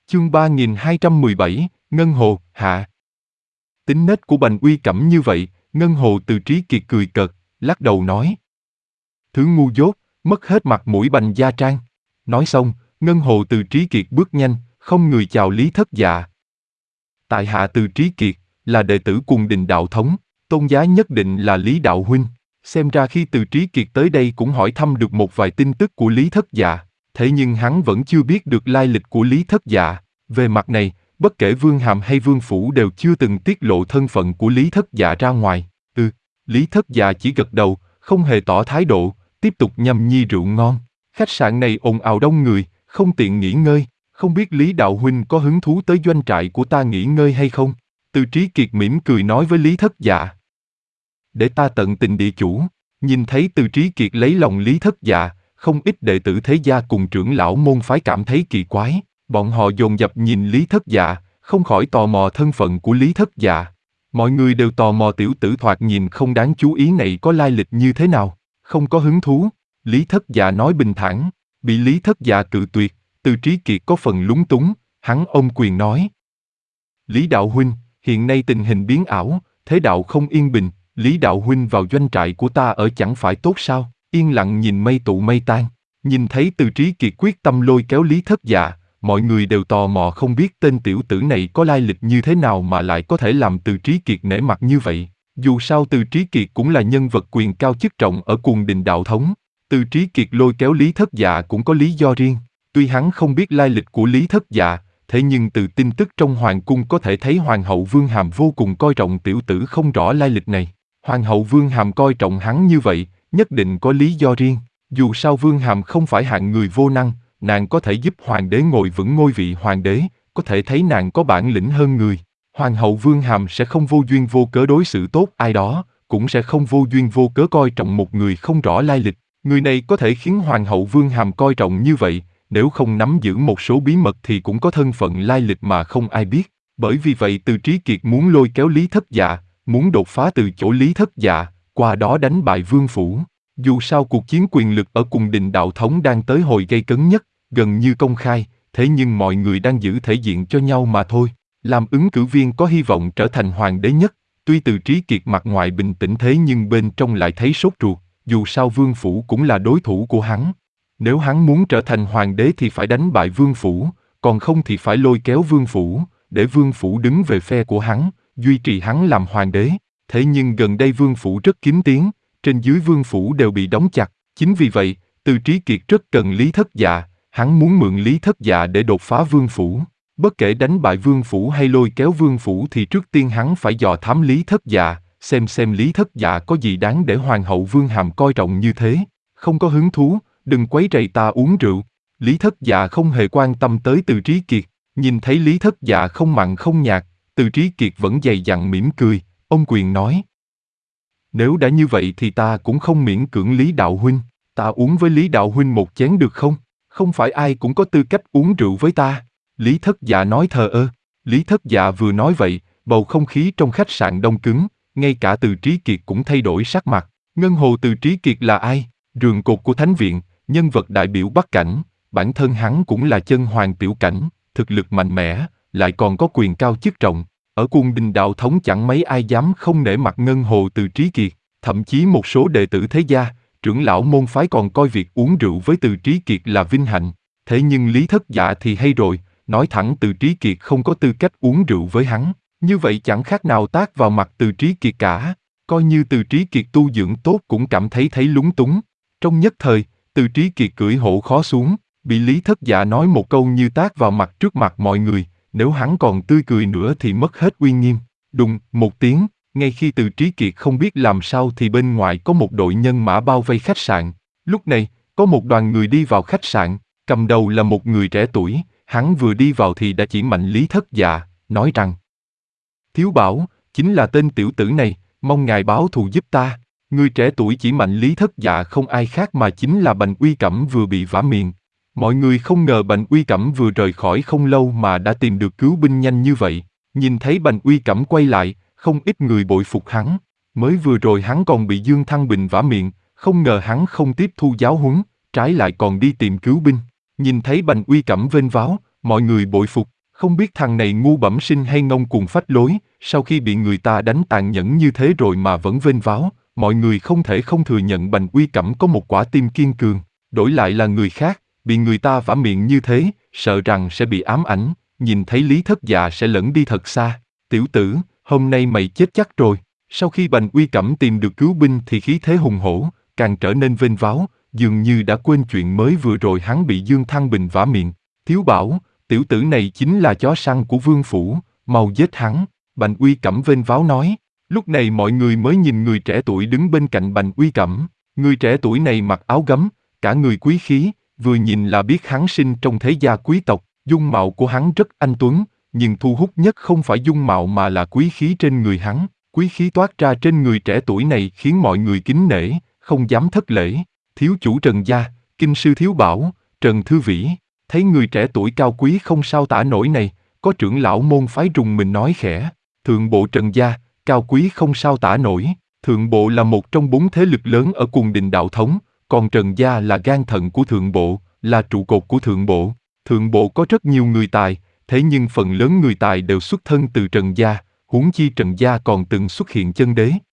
Chương 3217, Ngân Hồ, hạ. Tính nết của Bành Uy Cẩm như vậy, Ngân Hồ Từ Trí Kiệt cười cợt, lắc đầu nói. Thứ ngu dốt, mất hết mặt mũi Bành Gia Trang. Nói xong, Ngân Hồ Từ Trí Kiệt bước nhanh, không người chào Lý Thất Dạ. Tại hạ Từ Trí Kiệt, là đệ tử Cuồng Đình đạo thống, tôn giá nhất định là Lý đạo huynh. Xem ra khi Từ Trí Kiệt tới đây cũng hỏi thăm được một vài tin tức của Lý Thất Dạ, thế nhưng hắn vẫn chưa biết được lai lịch của Lý Thất Dạ. Về mặt này, bất kể Vương Hàm hay Vương Phủ đều chưa từng tiết lộ thân phận của Lý Thất Dạ ra ngoài. Lý Thất Dạ chỉ gật đầu, không hề tỏ thái độ, tiếp tục nhâm nhi rượu ngon. Khách sạn này ồn ào đông người, không tiện nghỉ ngơi, không biết Lý đạo huynh có hứng thú tới doanh trại của ta nghỉ ngơi hay không? Từ Trí Kiệt mỉm cười nói với Lý Thất Dạ. Để ta tận tình địa chủ. Nhìn thấy Từ Trí Kiệt lấy lòng Lý Thất Dạ, không ít đệ tử thế gia cùng trưởng lão môn phái cảm thấy kỳ quái. Bọn họ dồn dập nhìn Lý Thất Dạ, không khỏi tò mò thân phận của Lý Thất Dạ. Mọi người đều tò mò tiểu tử thoạt nhìn không đáng chú ý này có lai lịch như thế nào. Không có hứng thú, Lý Thất Dạ nói bình thản. Bị Lý Thất Dạ cự tuyệt, Từ Trí Kiệt có phần lúng túng, hắn ôm quyền nói. Lý đạo huynh, hiện nay tình hình biến ảo, thế đạo không yên bình, Lý đạo huynh vào doanh trại của ta ở chẳng phải tốt sao? Yên lặng nhìn mây tụ mây tan. Nhìn thấy Từ Trí Kiệt quyết tâm lôi kéo Lý Thất Dạ, mọi người đều tò mò không biết tên tiểu tử này có lai lịch như thế nào mà lại có thể làm Từ Trí Kiệt nể mặt như vậy. Dù sao Từ Trí Kiệt cũng là nhân vật quyền cao chức trọng ở Cuồng Đình đạo thống. Từ Trí Kiệt lôi kéo Lý Thất Dạ cũng có lý do riêng. Tuy hắn không biết lai lịch của Lý Thất Dạ, thế nhưng từ tin tức trong hoàng cung có thể thấy Hoàng hậu Vương Hàm vô cùng coi trọng tiểu tử không rõ lai lịch này. Hoàng hậu Vương Hàm coi trọng hắn như vậy, nhất định có lý do riêng. Dù sao Vương Hàm không phải hạng người vô năng, nàng có thể giúp hoàng đế ngồi vững ngôi vị hoàng đế, có thể thấy nàng có bản lĩnh hơn người. Hoàng hậu Vương Hàm sẽ không vô duyên vô cớ đối xử tốt ai đó, cũng sẽ không vô duyên vô cớ coi trọng một người không rõ lai lịch. Người này có thể khiến Hoàng hậu Vương Hàm coi trọng như vậy, nếu không nắm giữ một số bí mật thì cũng có thân phận lai lịch mà không ai biết. Bởi vì vậy Từ Trí Kiệt muốn lôi kéo Lý Thất Dạ, muốn đột phá từ chỗ Lý Thất Dạ, qua đó đánh bại Vương Phủ. Dù sao cuộc chiến quyền lực ở Cuồng Đình đạo thống đang tới hồi gay cấn nhất, gần như công khai, thế nhưng mọi người đang giữ thể diện cho nhau mà thôi. Làm ứng cử viên có hy vọng trở thành hoàng đế nhất, tuy Từ Trí Kiệt mặt ngoài bình tĩnh thế nhưng bên trong lại thấy sốt ruột, dù sao Vương Phủ cũng là đối thủ của hắn. Nếu hắn muốn trở thành hoàng đế thì phải đánh bại Vương Phủ, còn không thì phải lôi kéo Vương Phủ, để Vương Phủ đứng về phe của hắn, duy trì hắn làm hoàng đế. Thế nhưng gần đây Vương Phủ rất kín tiếng, trên dưới Vương Phủ đều bị đóng chặt, chính vì vậy, Từ Trí Kiệt rất cần Lý Thất Dạ, hắn muốn mượn Lý Thất Dạ để đột phá Vương Phủ. Bất kể đánh bại Vương Phủ hay lôi kéo Vương Phủ thì trước tiên hắn phải dò thám Lý Thất Dạ, xem Lý Thất Dạ có gì đáng để Hoàng hậu Vương Hàm coi trọng như thế. Không có hứng thú, đừng quấy rầy ta uống rượu. Lý Thất Dạ không hề quan tâm tới Từ Trí Kiệt, nhìn thấy Lý Thất Dạ không mặn không nhạt, Từ Trí Kiệt vẫn dày dặn mỉm cười, ôm quyền nói. Nếu đã như vậy thì ta cũng không miễn cưỡng Lý đạo huynh, ta uống với Lý đạo huynh một chén được không? Không phải ai cũng có tư cách uống rượu với ta. Lý Thất Dạ nói thờ ơ. Lý Thất Dạ vừa nói vậy, bầu không khí trong khách sạn đông cứng, ngay cả Từ Trí Kiệt cũng thay đổi sắc mặt. Ngân Hồ Từ Trí Kiệt là ai? Rường cột của Thánh Viện, nhân vật đại biểu Bắc Cảnh, bản thân hắn cũng là chân hoàng tiểu cảnh, thực lực mạnh mẽ, lại còn có quyền cao chức trọng. Ở Cuồng Đình đạo thống chẳng mấy ai dám không nể mặt Ngân Hồ Từ Trí Kiệt, thậm chí một số đệ tử thế gia, trưởng lão môn phái còn coi việc uống rượu với Từ Trí Kiệt là vinh hạnh. Thế nhưng Lý Thất Dạ thì hay rồi, nói thẳng Từ Trí Kiệt không có tư cách uống rượu với hắn, như vậy chẳng khác nào tát vào mặt Từ Trí Kiệt cả. Coi như Từ Trí Kiệt tu dưỡng tốt cũng cảm thấy lúng túng. Trong nhất thời, Từ Trí Kiệt cưỡi hổ khó xuống, bị Lý Thất Dạ nói một câu như tát vào mặt trước mặt mọi người, nếu hắn còn tươi cười nữa thì mất hết uy nghiêm. Đùng, một tiếng, ngay khi Từ Trí Kiệt không biết làm sao thì bên ngoài có một đội nhân mã bao vây khách sạn. Lúc này, có một đoàn người đi vào khách sạn, cầm đầu là một người trẻ tuổi, hắn vừa đi vào thì đã chỉ mạnh Lý Thất Dạ, nói rằng: Thiếu bảo, chính là tên tiểu tử này, mong ngài báo thù giúp ta. Người trẻ tuổi chỉ mạnh Lý Thất Dạ không ai khác mà chính là Bành Uy Cẩm vừa bị vả miệng. Mọi người không ngờ Bành Uy Cẩm vừa rời khỏi không lâu mà đã tìm được cứu binh nhanh như vậy. Nhìn thấy Bành Uy Cẩm quay lại, không ít người bội phục hắn. Mới vừa rồi hắn còn bị Dương Thăng Bình vả miệng, không ngờ hắn không tiếp thu giáo huấn, trái lại còn đi tìm cứu binh. Nhìn thấy Bành Uy Cẩm vênh váo, mọi người bội phục. Không biết thằng này ngu bẩm sinh hay ngông cuồng phách lối, sau khi bị người ta đánh tàn nhẫn như thế rồi mà vẫn vênh váo, mọi người không thể không thừa nhận Bành Uy Cẩm có một quả tim kiên cường. Đổi lại là người khác, bị người ta vả miệng như thế, sợ rằng sẽ bị ám ảnh, nhìn thấy Lý Thất Dạ sẽ lẫn đi thật xa. Tiểu tử, hôm nay mày chết chắc rồi. Sau khi Bành Uy Cẩm tìm được cứu binh thì khí thế hùng hổ, càng trở nên vênh váo, dường như đã quên chuyện mới vừa rồi hắn bị Dương Thăng Bình vả miệng. Thiếu bảo, tiểu tử này chính là chó săn của Vương Phủ, mau giết hắn, Bành Uy Cẩm vênh váo nói. Lúc này mọi người mới nhìn người trẻ tuổi đứng bên cạnh Bành Uy Cẩm. Người trẻ tuổi này mặc áo gấm, cả người quý khí, vừa nhìn là biết hắn sinh trong thế gia quý tộc, dung mạo của hắn rất anh tuấn, nhưng thu hút nhất không phải dung mạo mà là quý khí trên người hắn. Quý khí toát ra trên người trẻ tuổi này khiến mọi người kính nể, không dám thất lễ. Thiếu chủ Trần gia, kinh sư Thiếu Bảo, Trần Thư Vĩ, thấy người trẻ tuổi cao quý không sao tả nổi này, có trưởng lão môn phái rùng mình nói khẽ, thượng bộ Trần gia, cao quý không sao tả nổi. Thượng bộ là một trong 4 thế lực lớn ở Cuồng Đình đạo thống, còn Trần gia là gan thận của thượng bộ, là trụ cột của thượng bộ. Thượng bộ có rất nhiều người tài, thế nhưng phần lớn người tài đều xuất thân từ Trần gia, huống chi Trần gia còn từng xuất hiện chân đế.